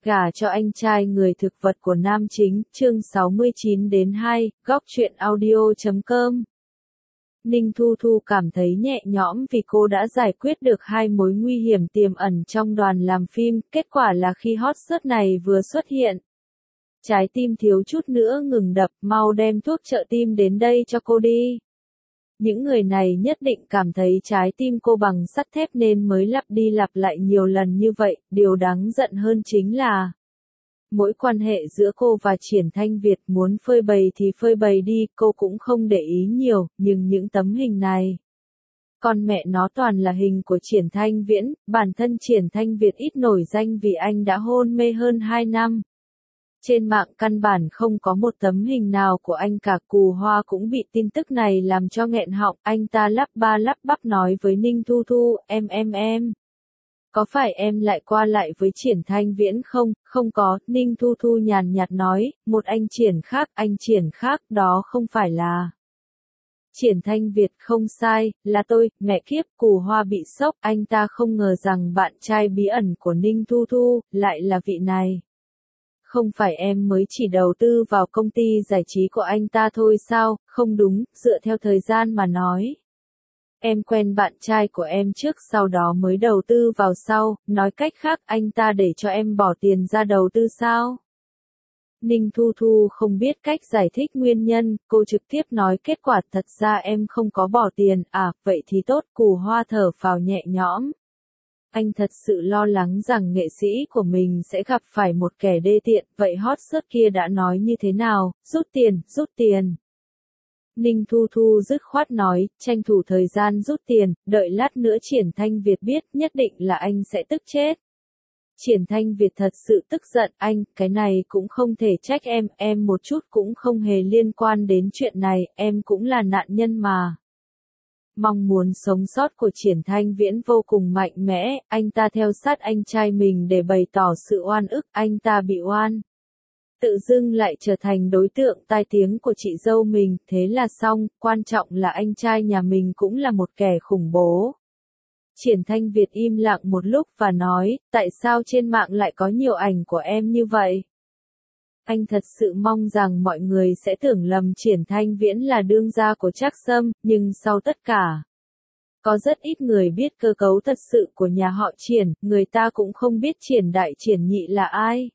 Gả cho anh trai người thực vật của nam chính, chương 69-2, góc truyện audio.com. Ninh Thu Thu cảm thấy nhẹ nhõm vì cô đã giải quyết được hai mối nguy hiểm tiềm ẩn trong đoàn làm phim, kết quả là khi hot search này vừa xuất hiện. Trái tim thiếu chút nữa ngừng đập, mau đem thuốc trợ tim đến đây cho cô đi. Những người này nhất định cảm thấy trái tim cô bằng sắt thép nên mới lặp đi lặp lại nhiều lần như vậy, điều đáng giận hơn chính là mỗi quan hệ giữa cô và Triển Thanh Việt muốn phơi bày thì phơi bày đi, cô cũng không để ý nhiều, nhưng những tấm hình này, con mẹ nó toàn là hình của Triển Thanh Viễn, bản thân Triển Thanh Việt ít nổi danh vì anh đã hôn mê hơn 2 năm. Trên mạng căn bản không có một tấm hình nào của anh cả. Cù Hoa cũng bị tin tức này làm cho nghẹn họng, anh ta lắp ba lắp bắp nói với Ninh Thu Thu, em. Có phải em lại qua lại với Triển Thanh Viễn không? Không có, Ninh Thu Thu nhàn nhạt nói, một anh Triển khác, đó không phải là Triển Thanh Việt. Không sai, là tôi, mẹ kiếp. Cù Hoa bị sốc, anh ta không ngờ rằng bạn trai bí ẩn của Ninh Thu Thu lại là vị này. Không phải em mới chỉ đầu tư vào công ty giải trí của anh ta thôi sao? Không đúng, dựa theo thời gian mà nói. Em quen bạn trai của em trước sau đó mới đầu tư vào sau, nói cách khác anh ta để cho em bỏ tiền ra đầu tư sao? Ninh Thu Thu không biết cách giải thích nguyên nhân, cô trực tiếp nói kết quả thật ra em không có bỏ tiền, à, vậy thì tốt. Cù Hoa thở phào nhẹ nhõm. Anh thật sự lo lắng rằng nghệ sĩ của mình sẽ gặp phải một kẻ đê tiện, vậy hot search kia đã nói như thế nào? Rút tiền. Ninh Thu Thu dứt khoát nói, tranh thủ thời gian rút tiền, đợi lát nữa Triển Thanh Việt biết, nhất định là anh sẽ tức chết. Triển Thanh Việt thật sự tức giận, anh, cái này cũng không thể trách em một chút cũng không hề liên quan đến chuyện này, em cũng là nạn nhân mà. Mong muốn sống sót của Triển Thanh Viễn vô cùng mạnh mẽ, anh ta theo sát anh trai mình để bày tỏ sự oan ức, anh ta bị oan. Tự dưng lại trở thành đối tượng tai tiếng của chị dâu mình, thế là xong, quan trọng là anh trai nhà mình cũng là một kẻ khủng bố. Triển Thanh Việt im lặng một lúc và nói, tại sao trên mạng lại có nhiều ảnh của em như vậy? Anh thật sự mong rằng mọi người sẽ tưởng lầm Triển Thanh Viễn là đương gia của Trác Sâm, nhưng sau tất cả, có rất ít người biết cơ cấu thật sự của nhà họ Triển, người ta cũng không biết Triển Đại Triển Nhị là ai.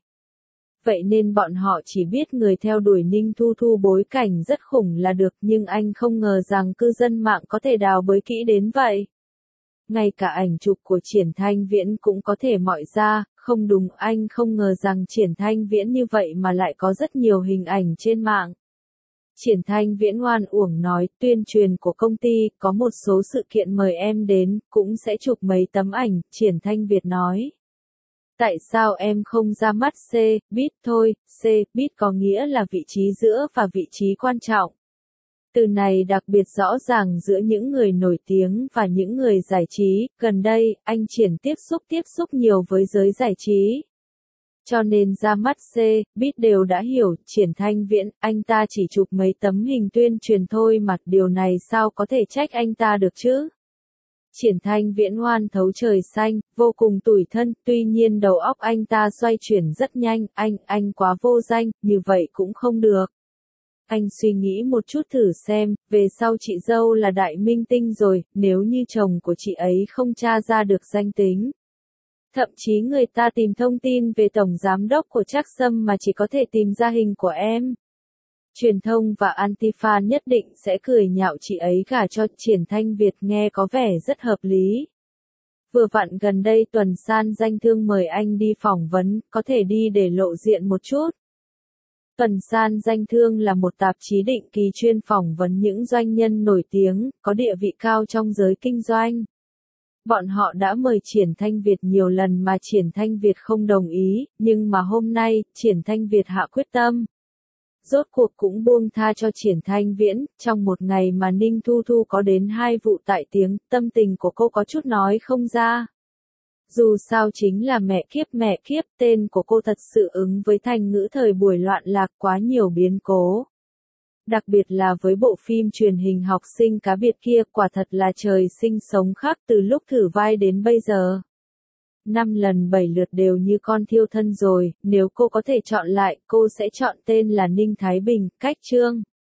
Vậy nên bọn họ chỉ biết người theo đuổi Ninh Thu Thu bối cảnh rất khủng là được, nhưng anh không ngờ rằng cư dân mạng có thể đào bới kỹ đến vậy. Ngay cả ảnh chụp của Triển Thanh Viễn cũng có thể moi ra, không đúng, anh không ngờ rằng Triển Thanh Viễn như vậy mà lại có rất nhiều hình ảnh trên mạng. Triển Thanh Viễn oan uổng nói, tuyên truyền của công ty, có một số sự kiện mời em đến, cũng sẽ chụp mấy tấm ảnh, Triển Thanh Việt nói. Tại sao em không ra mắt C-Beat thôi? C-Beat có nghĩa là vị trí giữa và vị trí quan trọng. Từ này đặc biệt rõ ràng giữa những người nổi tiếng và những người giải trí, gần đây, anh Triển tiếp xúc nhiều với giới giải trí. Cho nên ra mắt C-Beat đều đã hiểu, Triển Thanh Viễn, anh ta chỉ chụp mấy tấm hình tuyên truyền thôi mà, điều này sao có thể trách anh ta được chứ? Triển Thanh Viễn oan thấu trời xanh, vô cùng tủi thân, tuy nhiên đầu óc anh ta xoay chuyển rất nhanh, anh quá vô danh, như vậy cũng không được. Anh suy nghĩ một chút thử xem, về sau chị dâu là đại minh tinh rồi, nếu như chồng của chị ấy không tra ra được danh tính. Thậm chí người ta tìm thông tin về tổng giám đốc của Trác Sâm mà chỉ có thể tìm ra hình của em. Truyền thông và anti-fan nhất định sẽ cười nhạo chị ấy gả cho Triển Thanh Việt, nghe có vẻ rất hợp lý. Vừa vặn gần đây Tuần San Danh Thương mời anh đi phỏng vấn, có thể đi để lộ diện một chút. Tuần San Danh Thương là một tạp chí định kỳ chuyên phỏng vấn những doanh nhân nổi tiếng, có địa vị cao trong giới kinh doanh. Bọn họ đã mời Triển Thanh Việt nhiều lần mà Triển Thanh Việt không đồng ý, nhưng mà hôm nay, Triển Thanh Việt hạ quyết tâm. Rốt cuộc cũng buông tha cho Triển Thanh Viễn, trong một ngày mà Ninh Thu Thu có đến 2 vụ tại tiếng, tâm tình của cô có chút nói không ra. Dù sao chính là mẹ kiếp, tên của cô thật sự ứng với thành ngữ thời buổi loạn lạc, quá nhiều biến cố. Đặc biệt là với bộ phim truyền hình học sinh cá biệt kia, quả thật là trời sinh sống khác từ lúc thử vai đến bây giờ. 5 lần 7 lượt đều như con thiêu thân rồi, nếu cô có thể chọn lại, cô sẽ chọn tên là Ninh Thái Bình, cách Chương.